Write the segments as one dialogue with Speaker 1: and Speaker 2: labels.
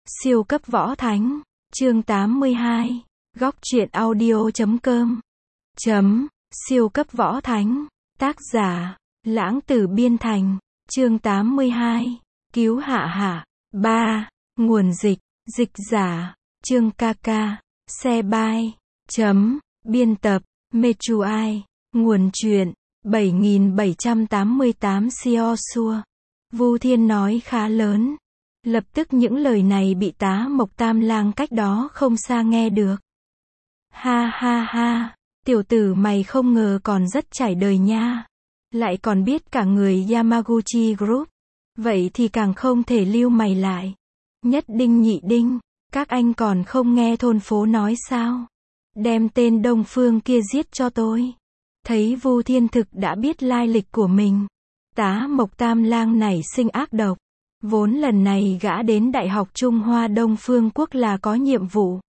Speaker 1: Siêu cấp võ thánh, chương 82, góc truyện audio.com. Siêu cấp võ thánh, tác giả, Lãng Tử Biên Thành, chương 82, cứu Hạ Hạ. 3. Nguồn dịch, dịch giả, Trương Kaka, xe bay, biên tập, Mechuai, nguồn truyện, 7788 Siosua. Vu Thiên nói khá lớn. Lập tức những lời này bị Tá Mộc Tam Lang cách đó không xa nghe được. Ha ha ha, tiểu tử mày không ngờ còn rất trải đời nha. Lại còn biết cả người Yamaguchi Group. Vậy thì càng không thể lưu mày lại. Nhất đinh nhị đinh, các anh còn không nghe thôn phố nói sao? Đem tên Đông Phương kia giết cho tôi. Thấy Vu Thiên thực đã biết lai lịch của mình. Tá Mộc Tam Lang nảy sinh ác độc. Vốn lần này gã đến Đại học Trung Hoa Đông Phương Quốc là có nhiệm vụ.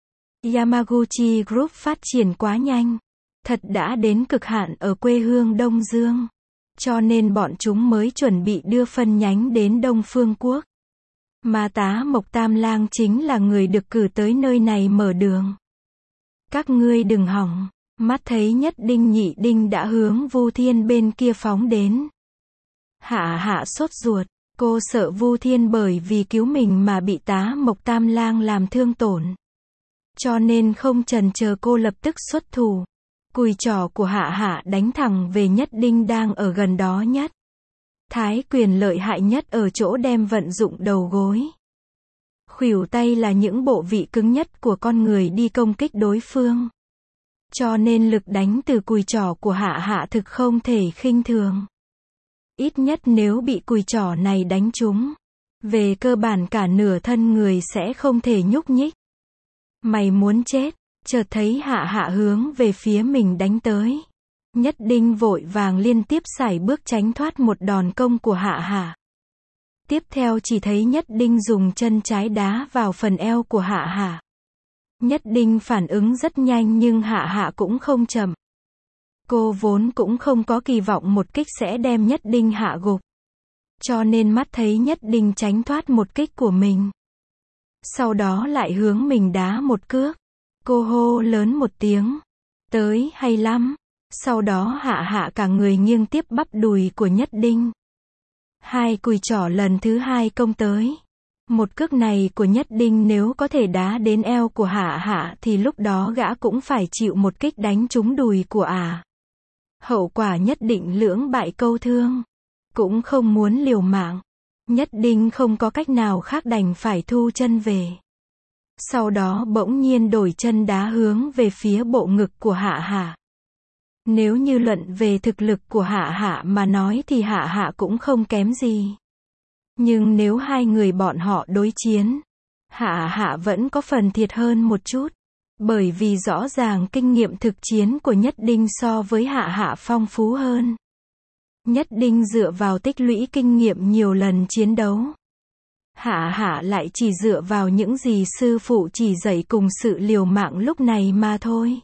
Speaker 1: Yamaguchi Group phát triển quá nhanh. Thật đã đến cực hạn ở quê hương Đông Dương. Cho nên bọn chúng mới chuẩn bị đưa phân nhánh đến Đông Phương Quốc. Mà Tá Mộc Tam Lang chính là người được cử tới nơi này mở đường. Các ngươi đừng hỏng. Mắt thấy nhất đinh nhị đinh đã hướng Vu Thiên bên kia phóng đến. Hạ Hạ sốt ruột. Cô sợ Vu Thiên bởi vì cứu mình mà bị Tá Mộc Tam Lang làm thương tổn. Cho nên không chần chờ cô lập tức xuất thủ. Cùi trỏ của Hạ Hạ đánh thẳng về nhất đinh đang ở gần đó nhất. Thái quyền lợi hại nhất ở chỗ đem vận dụng đầu gối. Khuỷu tay là những bộ vị cứng nhất của con người đi công kích đối phương. Cho nên lực đánh từ cùi trỏ của Hạ Hạ thực không thể khinh thường. Ít nhất nếu bị cùi trỏ này đánh trúng, về cơ bản cả nửa thân người sẽ không thể nhúc nhích. Mày muốn chết, chợt thấy Hạ Hạ hướng về phía mình đánh tới. Nhất đinh vội vàng liên tiếp sải bước tránh thoát một đòn công của Hạ Hạ. Tiếp theo chỉ thấy Nhất đinh dùng chân trái đá vào phần eo của Hạ Hạ. Nhất đinh phản ứng rất nhanh nhưng Hạ Hạ cũng không chậm. Cô vốn cũng không có kỳ vọng một kích sẽ đem Nhất đinh hạ gục. Cho nên mắt thấy Nhất đinh tránh thoát một kích của mình. Sau đó lại hướng mình đá một cước. Cô hô lớn một tiếng. Tới hay lắm. Sau đó Hạ Hạ cả người nghiêng tiếp bắp đùi của Nhất đinh. Hai cùi trỏ lần thứ hai công tới. Một cước này của Nhất đinh nếu có thể đá đến eo của Hạ Hạ thì lúc đó gã cũng phải chịu một kích đánh trúng đùi của ả. Hậu quả nhất định lưỡng bại câu thương. Cũng không muốn liều mạng. Nhất đinh không có cách nào khác đành phải thu chân về. Sau đó bỗng nhiên đổi chân đá hướng về phía bộ ngực của Hạ Hạ. Nếu như luận về thực lực của Hạ Hạ mà nói thì Hạ Hạ cũng không kém gì. Nhưng nếu hai người bọn họ đối chiến, Hạ Hạ vẫn có phần thiệt hơn một chút. Bởi vì rõ ràng kinh nghiệm thực chiến của Nhất đinh so với Hạ Hạ phong phú hơn. Nhất đinh dựa vào tích lũy kinh nghiệm nhiều lần chiến đấu. Hạ Hạ lại chỉ dựa vào những gì sư phụ chỉ dạy cùng sự liều mạng lúc này mà thôi.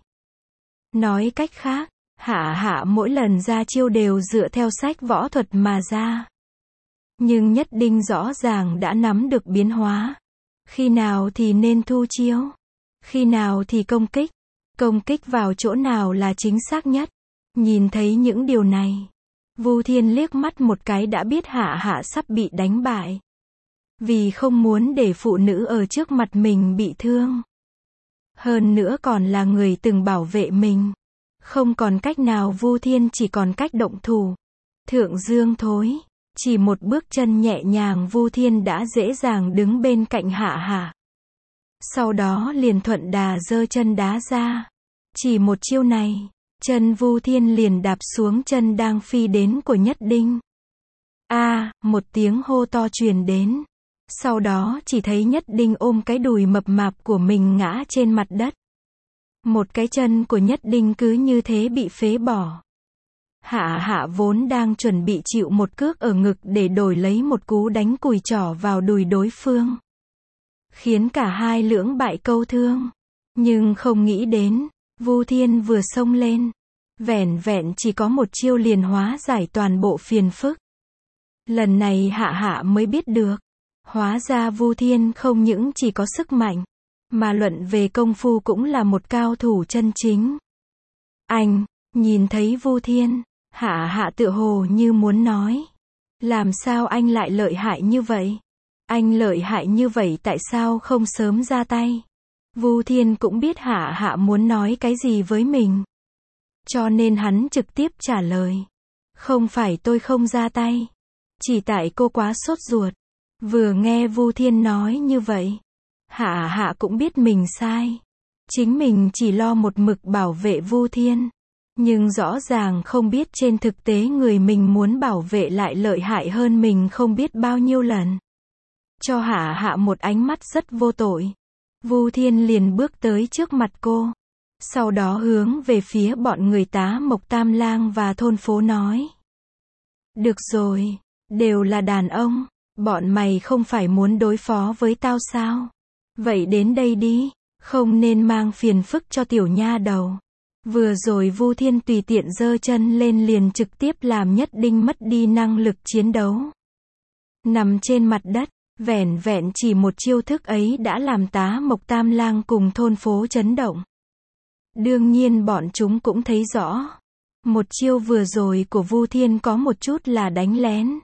Speaker 1: Nói cách khác, Hạ Hạ mỗi lần ra chiêu đều dựa theo sách võ thuật mà ra. Nhưng Nhất đinh rõ ràng đã nắm được biến hóa. Khi nào thì nên thu chiêu. Khi nào thì công kích vào chỗ nào là chính xác nhất. Nhìn thấy những điều này, Vu Thiên liếc mắt một cái đã biết Hạ Hạ sắp bị đánh bại. Vì không muốn để phụ nữ ở trước mặt mình bị thương. Hơn nữa còn là người từng bảo vệ mình. Không còn cách nào Vu Thiên chỉ còn cách động thủ. Thượng Dương thối. Chỉ một bước chân nhẹ nhàng Vu Thiên đã dễ dàng đứng bên cạnh Hạ Hạ. Sau đó liền thuận đà giơ chân đá ra. Chỉ một chiêu này, chân Vu Thiên liền đạp xuống chân đang phi đến của Nhất đinh. Một tiếng hô to truyền đến. Sau đó chỉ thấy Nhất đinh ôm cái đùi mập mạp của mình ngã trên mặt đất. Một cái chân của Nhất đinh cứ như thế bị phế bỏ. Hạ Hạ vốn đang chuẩn bị chịu một cước ở ngực để đổi lấy một cú đánh cùi trỏ vào đùi đối phương. Khiến cả hai lưỡng bại câu thương. Nhưng không nghĩ đến, Vu Thiên vừa xông lên. Vẻn vẹn chỉ có một chiêu liền hóa giải toàn bộ phiền phức. Lần này Hạ Hạ mới biết được. Hóa ra Vu Thiên không những chỉ có sức mạnh, mà luận về công phu cũng là một cao thủ chân chính. Anh, nhìn thấy Vu Thiên, Hạ Hạ tựa hồ như muốn nói. Làm sao anh lại lợi hại như vậy? Anh lợi hại như vậy tại sao không sớm ra tay? Vu Thiên cũng biết Hạ Hạ muốn nói cái gì với mình. Cho nên hắn trực tiếp trả lời. Không phải tôi không ra tay. Chỉ tại cô quá sốt ruột. Vừa nghe Vu Thiên nói như vậy, Hạ Hạ cũng biết mình sai. Chính mình chỉ lo một mực bảo vệ Vu Thiên. Nhưng rõ ràng không biết trên thực tế người mình muốn bảo vệ lại lợi hại hơn mình không biết bao nhiêu lần. Cho Hạ Hạ một ánh mắt rất vô tội. Vu Thiên liền bước tới trước mặt cô. Sau đó hướng về phía bọn người Tá Mộc Tam Lang và thôn phố nói. Được rồi, đều là đàn ông, bọn mày không phải muốn đối phó với tao sao? Vậy đến đây đi, không nên mang phiền phức cho tiểu nha đầu. Vừa rồi Vu Thiên tùy tiện giơ chân lên liền trực tiếp làm Nhất Đinh mất đi năng lực chiến đấu. Nằm trên mặt đất, vẻn vẹn chỉ một chiêu thức ấy đã làm Tá Mộc Tam Lang cùng thôn phố chấn động. Đương nhiên bọn chúng cũng thấy rõ. Một chiêu vừa rồi của Vu Thiên có một chút là đánh lén.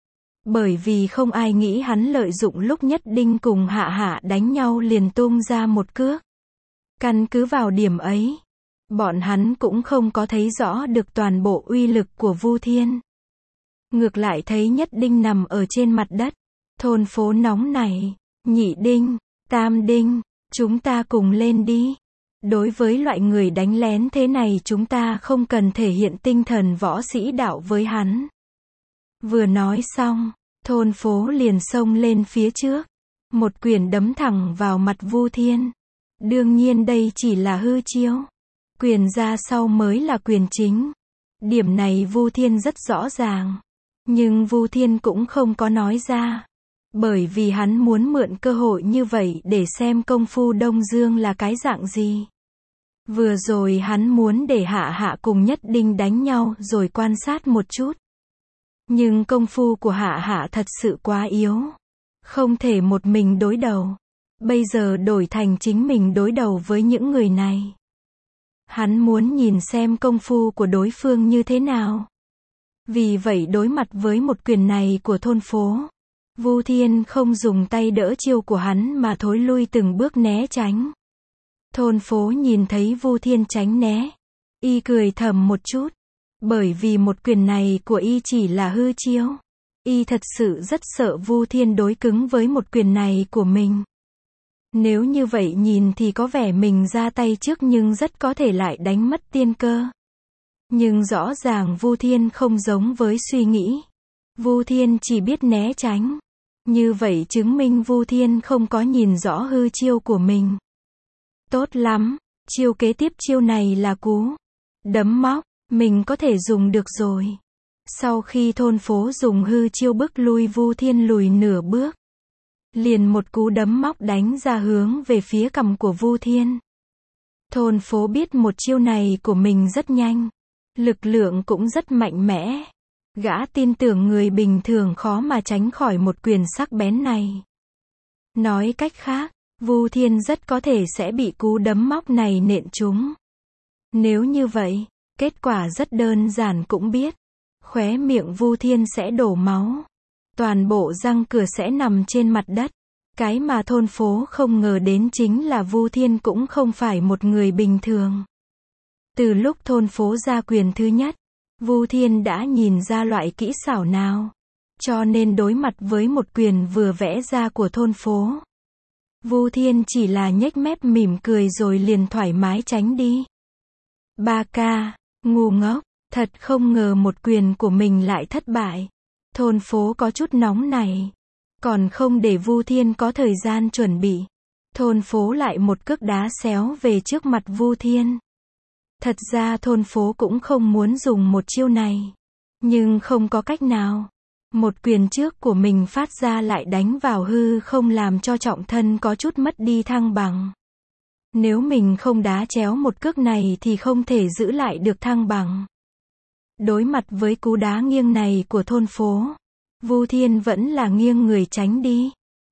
Speaker 1: Bởi vì không ai nghĩ hắn lợi dụng lúc Nhất Đinh cùng Hạ Hạ đánh nhau liền tung ra một cước. Căn cứ vào điểm ấy, bọn hắn cũng không có thấy rõ được toàn bộ uy lực của Vu Thiên. Ngược lại thấy Nhất Đinh nằm ở trên mặt đất. Thôn phố nóng này, Nhị Đinh, Tam Đinh, chúng ta cùng lên đi. Đối với loại người đánh lén thế này chúng ta không cần thể hiện tinh thần võ sĩ đạo với hắn. Vừa nói xong, thôn phố liền xông lên phía trước. Một quyền đấm thẳng vào mặt Vu Thiên. Đương nhiên đây chỉ là hư chiêu. Quyền ra sau mới là quyền chính. Điểm này Vu Thiên rất rõ ràng. Nhưng Vu Thiên cũng không có nói ra. Bởi vì hắn muốn mượn cơ hội như vậy để xem công phu Đông Dương là cái dạng gì. Vừa rồi hắn muốn để Hạ Hạ cùng Nhất Đinh đánh nhau rồi quan sát một chút. Nhưng công phu của Hạ Hạ thật sự quá yếu. Không thể một mình đối đầu. Bây giờ đổi thành chính mình đối đầu với những người này. Hắn muốn nhìn xem công phu của đối phương như thế nào. Vì vậy đối mặt với một quyền này của thôn phố, Vu Thiên không dùng tay đỡ chiêu của hắn mà thối lui từng bước né tránh. Thôn phố nhìn thấy Vu Thiên tránh né, y cười thầm một chút. Bởi vì một quyền này của y chỉ là hư chiêu. Y thật sự rất sợ Vu Thiên đối cứng với một quyền này của mình. Nếu như vậy nhìn thì có vẻ mình ra tay trước nhưng rất có thể lại đánh mất tiên cơ. Nhưng rõ ràng Vu Thiên không giống với suy nghĩ. Vu Thiên chỉ biết né tránh. Như vậy chứng minh Vu Thiên không có nhìn rõ hư chiêu của mình. Tốt lắm, chiêu kế tiếp chiêu này là cú đấm móc, mình có thể dùng được rồi. Sau khi thôn phố dùng hư chiêu bức lui Vu Thiên lùi nửa bước, liền một cú đấm móc đánh ra hướng về phía cằm của Vu Thiên. Thôn phố biết một chiêu này của mình rất nhanh, lực lượng cũng rất mạnh mẽ. Gã tin tưởng người bình thường khó mà tránh khỏi một quyền sắc bén này. Nói cách khác, Vu Thiên rất có thể sẽ bị cú đấm móc này nện trúng. Nếu như vậy, kết quả rất đơn giản cũng biết. Khóe miệng Vu Thiên sẽ đổ máu. Toàn bộ răng cửa sẽ nằm trên mặt đất. Cái mà thôn phố không ngờ đến chính là Vu Thiên cũng không phải một người bình thường. Từ lúc thôn phố ra quyền thứ nhất, Vu Thiên đã nhìn ra loại kỹ xảo nào. Cho nên đối mặt với một quyền vừa vẽ ra của thôn phố, Vu Thiên chỉ là nhếch mép mỉm cười rồi liền thoải mái tránh đi. Ba ca, ngu ngốc, thật không ngờ một quyền của mình lại thất bại. Thôn phố có chút nóng này. Còn không để Vu Thiên có thời gian chuẩn bị. Thôn phố lại một cước đá xéo về trước mặt Vu Thiên. Thật ra thôn phố cũng không muốn dùng một chiêu này. Nhưng không có cách nào. Một quyền trước của mình phát ra lại đánh vào hư không làm cho trọng thân có chút mất đi thăng bằng. Nếu mình không đá chéo một cước này thì không thể giữ lại được thăng bằng. Đối mặt với cú đá nghiêng này của thôn phố, Vu Thiên vẫn là nghiêng người tránh đi.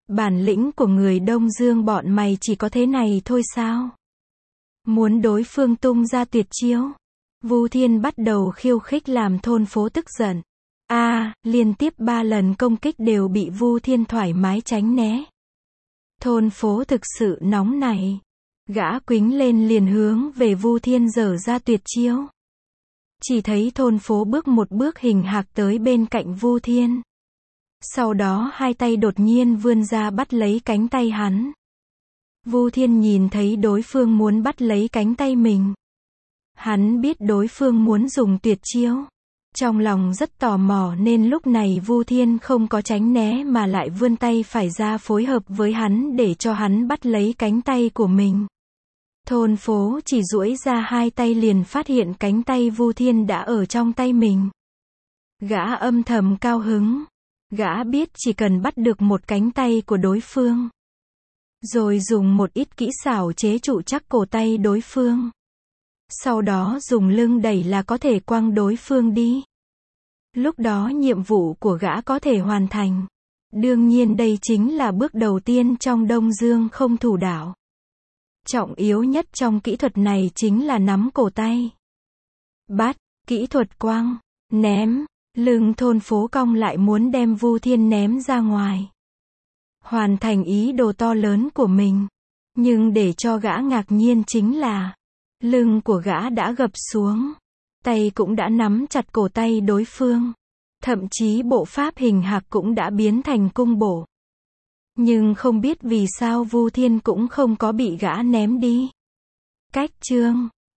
Speaker 1: Bản lĩnh của người Đông Dương bọn mày chỉ có thế này thôi sao? Muốn đối phương tung ra tuyệt chiêu. Vu Thiên bắt đầu khiêu khích làm thôn phố tức giận. Liên tiếp 3 lần công kích đều bị Vu Thiên thoải mái tránh né. Thôn phố thực sự nóng nảy. Gã quýnh lên liền hướng về Vu Thiên giở ra tuyệt chiêu. Chỉ thấy thôn phố bước một bước hình hạc tới bên cạnh Vu Thiên. Sau đó hai tay đột nhiên vươn ra bắt lấy cánh tay hắn. Vu Thiên nhìn thấy đối phương muốn bắt lấy cánh tay mình. Hắn biết đối phương muốn dùng tuyệt chiêu. Trong lòng rất tò mò nên lúc này Vu Thiên không có tránh né mà lại vươn tay phải ra phối hợp với hắn để cho hắn bắt lấy cánh tay của mình. Thôn phố chỉ duỗi ra hai tay liền phát hiện cánh tay Vu Thiên đã ở trong tay mình. Gã âm thầm cao hứng. Gã biết chỉ cần bắt được một cánh tay của đối phương. Rồi dùng một ít kỹ xảo chế trụ chắc cổ tay đối phương. Sau đó dùng lưng đẩy là có thể quăng đối phương đi. Lúc đó nhiệm vụ của gã có thể hoàn thành. Đương nhiên đây chính là bước đầu tiên trong Đông Dương không thủ đảo. Trọng yếu nhất trong kỹ thuật này chính là nắm cổ tay. Bắt, kỹ thuật quăng, ném, lưng thôn phố cong lại muốn đem Vu Thiên ném ra ngoài. Hoàn thành ý đồ to lớn của mình. Nhưng để cho gã ngạc nhiên chính là lưng của gã đã gập xuống. Tay cũng đã nắm chặt cổ tay đối phương. Thậm chí bộ pháp hình hạc cũng đã biến thành cung bổ. Nhưng không biết vì sao Vu Thiên cũng không có bị gã ném đi. Cách chương